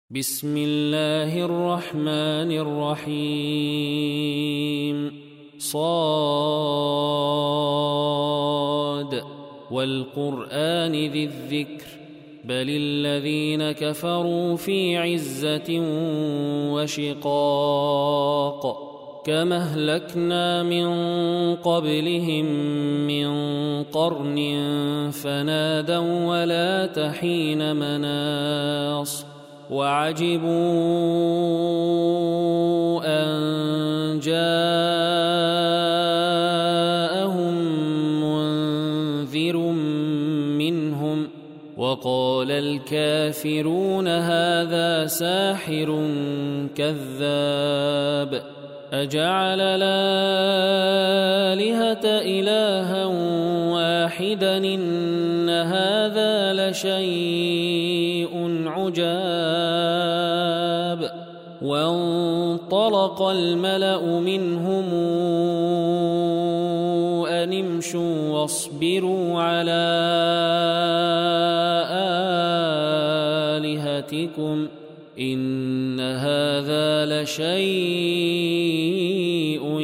بسم الله الرحمن الرحيم صاد والقرآن ذي الذكر بل الذين كفروا في عزة وشقاق كما أهلكنا من قبلهم من قرن فنادوا ولا حين مناص وعجبوا أن جاءهم منذر منهم وقال الكافرون هذا ساحر كذاب أجعل الآلهة إلها واحدا إن هذا لشيء عجاب وانطلق الملأ منهم أن امشوا واصبروا على آلهتكم إن هذا لشيء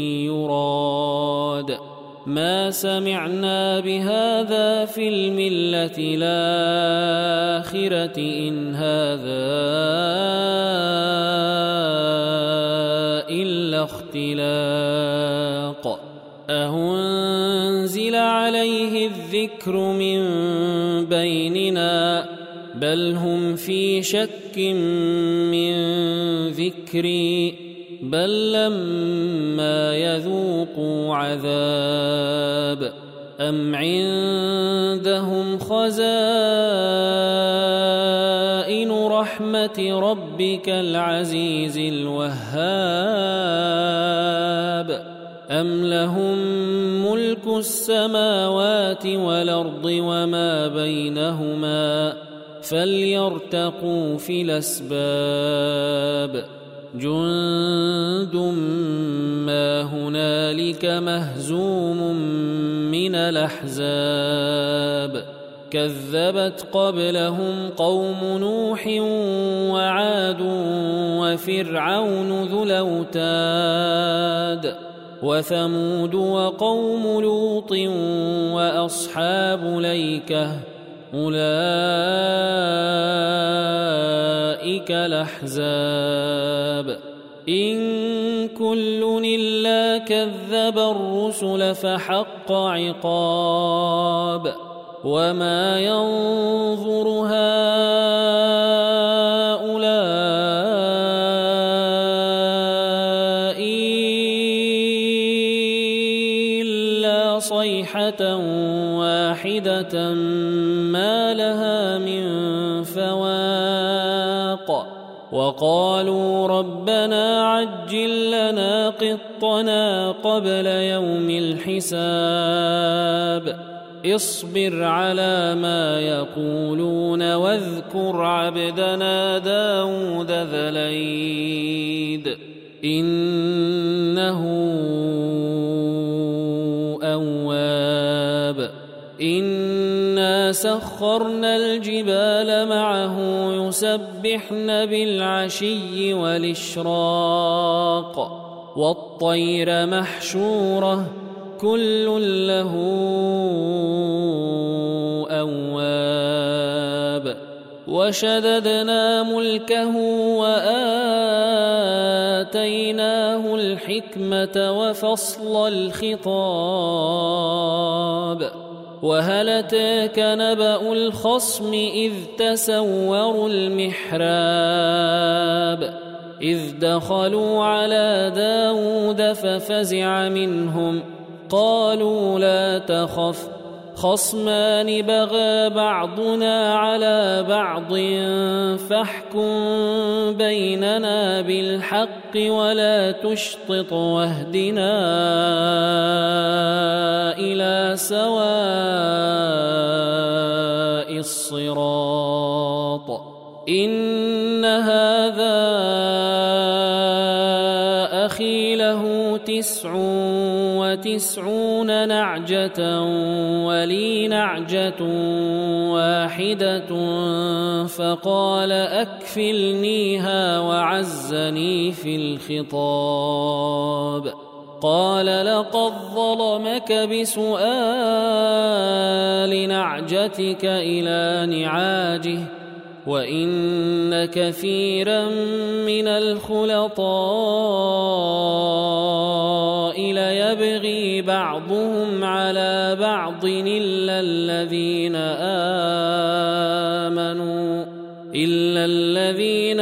يراد ما سمعنا بهذا في الملة الآخرة إن هذا إلا اختلاق أهنزل عليه الذكر من بيننا بل هم في شك من ذكري بل لما يذوقوا عذاب أم عندهم خزائن رحمة ربك العزيز الوهاب أم لهم ملك السماوات والأرض وما بينهما فليرتقوا في الأسباب جند ما هنالك مهزوم من الأحزاب كذبت قبلهم قوم نوح وعاد وفرعون ذو الأوتاد وثمود وقوم لوط وأصحاب الأيكة أولئك الأحزاب إن كل إلا كذب الرسل فحق عقاب وما ينظر هؤلاء إلا صيحة واحدة ما لها من فواق وقالوا ربنا عجل لنا قطنا قبل يوم الحساب اصبر على ما يقولون واذكر عبدنا داود ذا الأيد إنه أواب إنا سخرنا الجبال معه يسبحن بالعشي والإشراق والطير محشورة كل له أواب وشددنا ملكه وآتيناه الحكمة وفصل الخطاب وهل أتاك نبأ الخصم إذ تسوروا المحراب إذ دخلوا على داود ففزع منهم قالوا لا تخف خصمان بغى بعضنا على بعض فاحكم بيننا بالحق ولا تشطط واهدنا إلى سواء الصراط إن هذا أخي له 39 وتسعون نعجة ولي نعجة واحدة فقال أكفلنيها وعزني في الخطاب قال لقد ظلمك بسؤال نعجتك إلى نعاجه وإن كثيرا من الخلطاء ليبغي بعضهم على بعض إلا الذين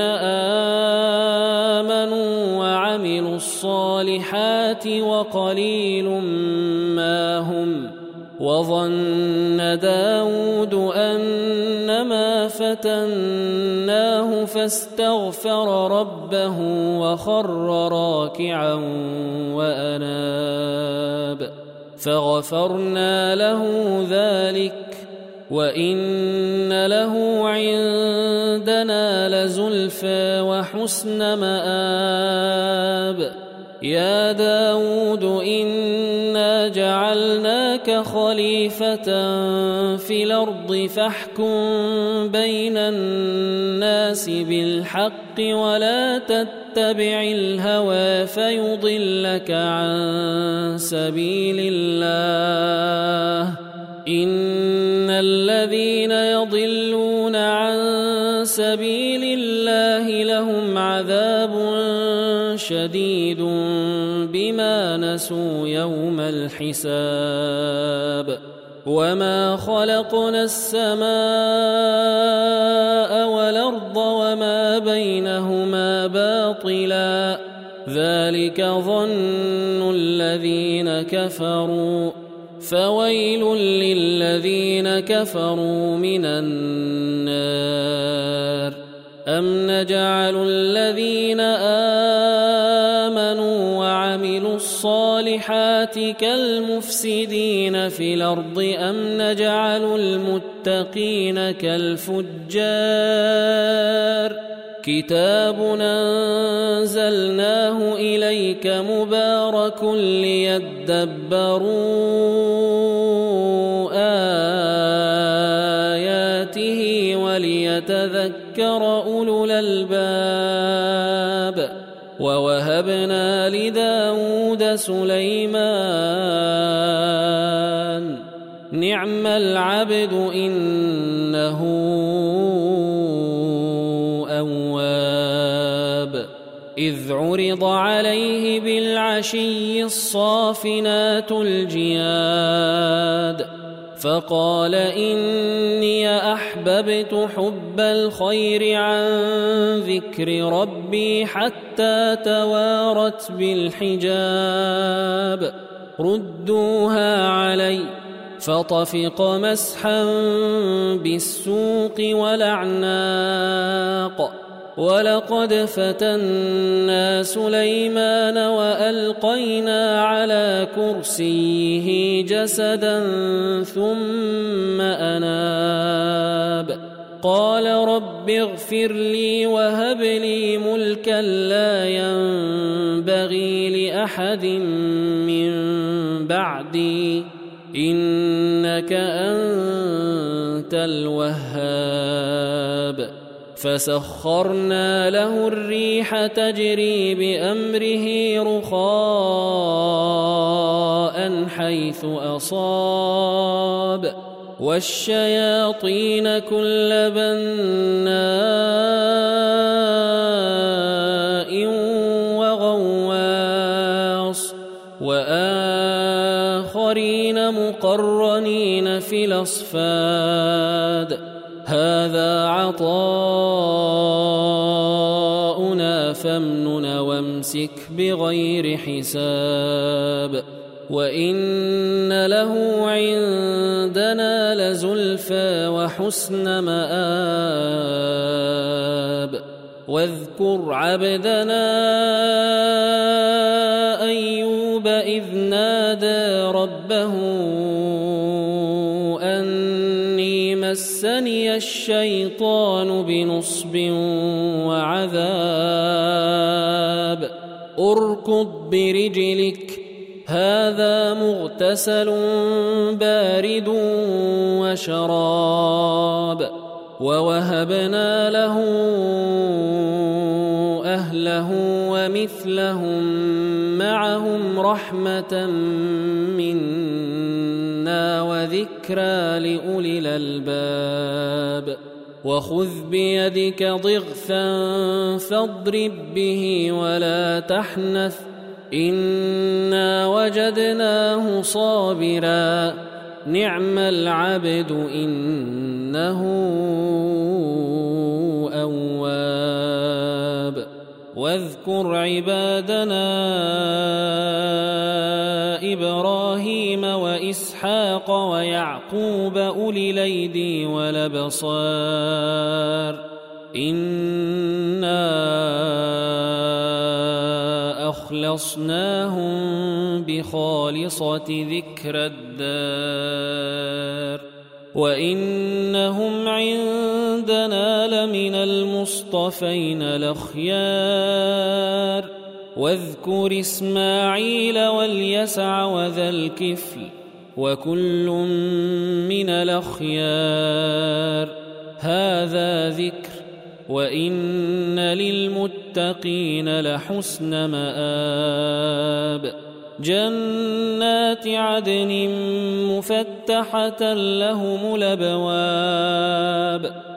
آمنوا وعملوا الصالحات وقليل ما هم وظن داود أنما فتناه فاستغفر ربه وخر راكعا وأناب فغفرنا له ذلك وإن له عندنا لزلفى وحسن مآب يا داود إنا جعلناك خليفة في الأرض فاحكم بين الناس بالحق ولا تتبع الهوى فيضلك عن سبيل الله إن الذين يضلون عن سبيل الله لهم عذاب شديد بما نسوا يوم الحساب وما خلقنا السماء والأرض وما بينهما باطلا ذلك ظن الذين كفروا فويل للذين كفروا من النار أم نجعل الذين آمنوا وعملوا الصالحات كالمفسدين في الأرض أم نجعل المتقين كالفجار كتاب أنزلناه إليك مبارك ليدبروا آياته وليتذكر أولو الألباب ووهبنا لداود سليمان نعم العبد إنه أواب إذ عرض عليه بالعشي الصافنات الجياد فقال إني أحببت حب الخير عن ذكر ربي حتى توارت بالحجاب ردوها علي فطفق مسحا بالسوق والأعناق ولقد فتنا سليمان وألقينا على كرسيه جسدا ثم أناب قال رب اغفر لي وهب لي ملكا لا ينبغي لأحد من بعدي إنك أنت الوهاب فسخرنا له الريح تجري بأمره رخاء حيث أصاب والشياطين كل بناء وغواص وآخرين مقرنين في الأصفاد هذا عطاؤنا فامنن وامسك بغير حساب وإن له عندنا لزلفى وحسن مآب واذكر عبدنا أيوب إذ نادى ربه أني مسني الشيطان بنصب وعذاب اركض برجلك هذا مغتسل بارد وشراب ووهبنا له أهله ومثلهم معهم رحمة منا وذكرى لأولي الألباب وخذ بيدك ضغثا فاضرب به ولا تحنث إنا وجدناه صابرا نعم العبد إنه أواب واذكر عبادنا إبراهيم وإسحاق ويعقوب أولي الأيدي والأبصار إنا أخلصناهم بخالصة ذكر الدار وإنهم عندنا لمن المصطفين الأخيار واذكر إسماعيل واليسع وذا الكفل وكل من الأخيار هذا ذكر وإن للمتقين لحسن مآب جنات عدن مفتحة لهم الأبواب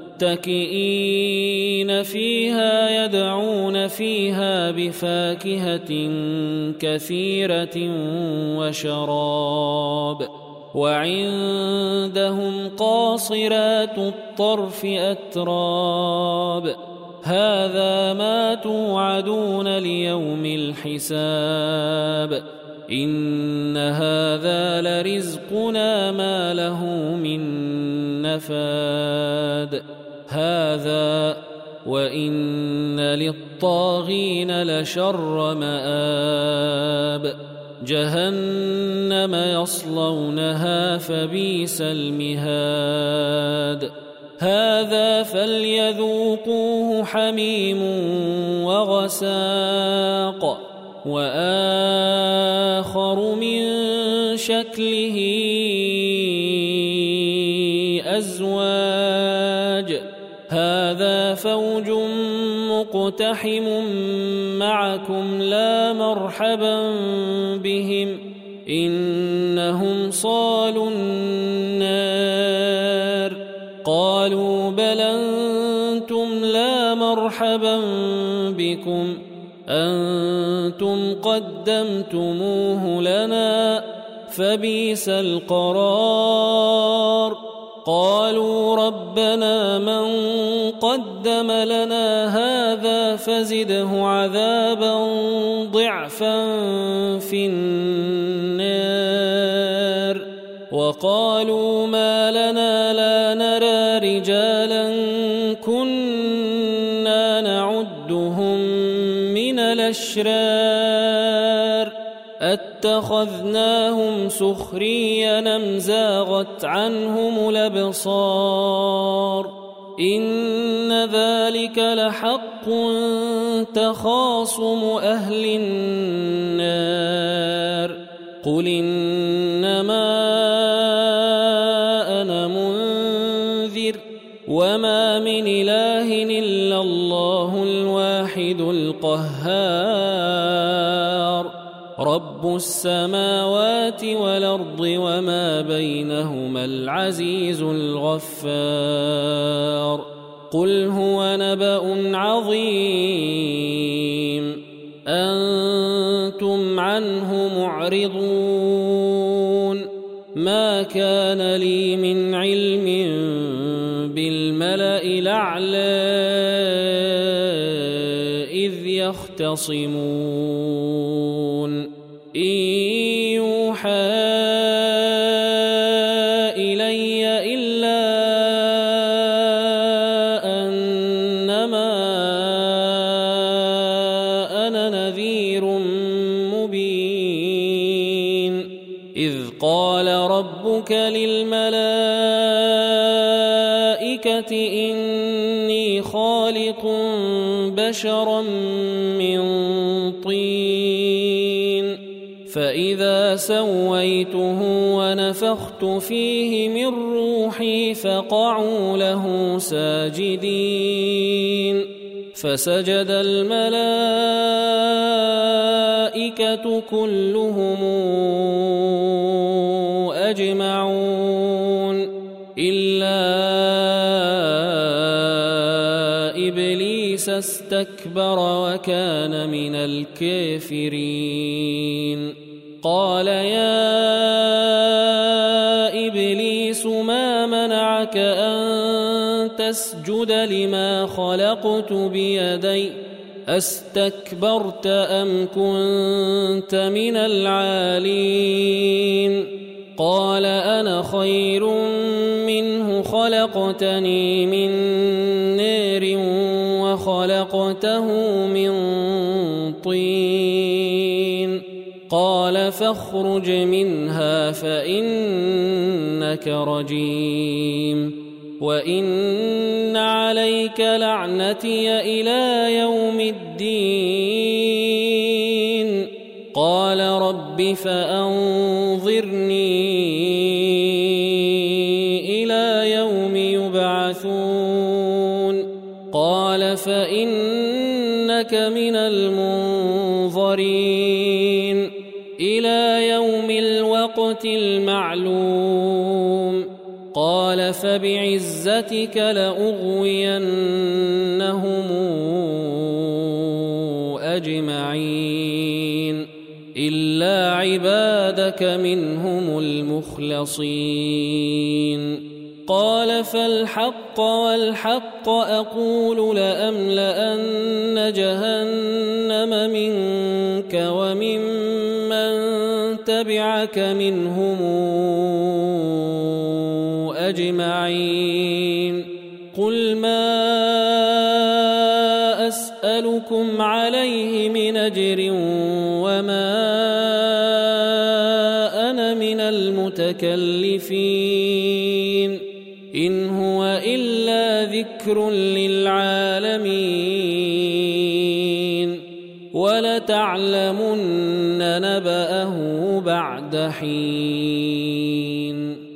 متكئين فيها يدعون فيها بفاكهة كثيرة وشراب وعندهم قاصرات الطرف أتراب هذا ما توعدون ليوم الحساب إن هذا لرزقنا ما له من نفاد هذا وإن للطاغين لشر مآب جهنم يصلونها فبئس المهاد هذا فليذوقوه حميم وغساق وآخر من شكله أزواج هذا فوج مقتحم معكم لا مرحبا بهم إنهم صالوا النار قالوا بل أنتم لا مرحبا بكم أنتم قدمتموه لنا فبئس القرار قالوا ربنا من قدم لنا هذا فزده عذابا ضعفا في النار وقالوا ما لنا لا نرى رجالا كنا نعدهم من الأشرار اتخذناهم سخريا أم زاغت عنهم الأبصار إن ذلك لحق تخاصم أهل النار قل إنما أنا منذر وما من إله إلا الله الواحد القهار رب السماوات والأرض وما بينهما العزيز الغفار قل هو نبأ عظيم أنتم عنه معرضون ما كان لي من علم بالملأ الأعلى إذ يختصمون إن يوحى إلي إلا أنما أنا نذير مبين إذ قال ربك للملائكة إني خالق بشرا من طين فإذا سويته ونفخت فيه من روحي فقعوا له ساجدين فسجد الملائكة كلهم أجمعون إلا إبليس استكبر وكان من الكافرين قال يا إبليس ما منعك أن تسجد لما خلقت بيدي أستكبرت أم كنت من العالين قال أنا خير منه خلقتني من نار وخلقته من طين قال فاخرج منها فإنك رجيم وإن عليك لعنتي إلى يوم الدين قال رب فأنظرني إلى يوم يبعثون قال فإنك من المنظرين إلى يوم الوقت المعلوم قال فبعزتك لأغوينهم أجمعين إلا عبادك منهم المخلصين قال فالحق والحق أقول لأملأن جهنم منك وممن تبعك منهم أجمعين قل ما أسألكم عليه من أجر وما أنا من المتكلفين إن هو إلا ذكر للعالمين ولتعلمن نبأه بعد حين